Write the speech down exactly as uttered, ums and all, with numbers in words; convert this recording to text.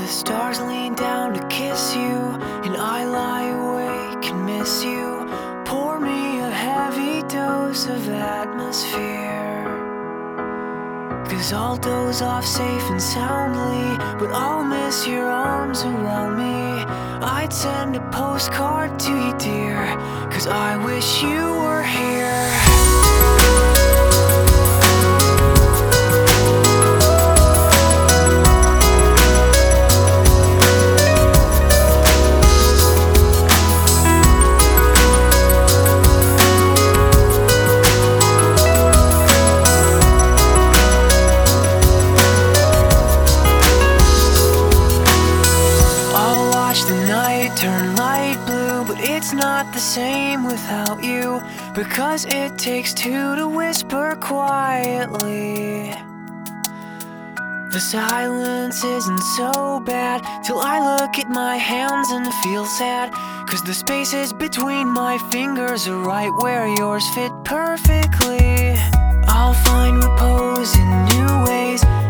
The stars lean down to kiss you, and I lie awake and miss you. Pour me a heavy dose of atmosphere, 'cause I'll doze off safe and soundly, but I'll miss your arms around me. I'd send a postcard to you, dear, 'cause I wish you were here. Turn light blue, but it's not the same without you, because it takes two to whisper quietly. The silence isn't so bad till I look at my hands and feel sad, 'cause the spaces between my fingers are right where yours fit perfectly. I'll find repose in new ways,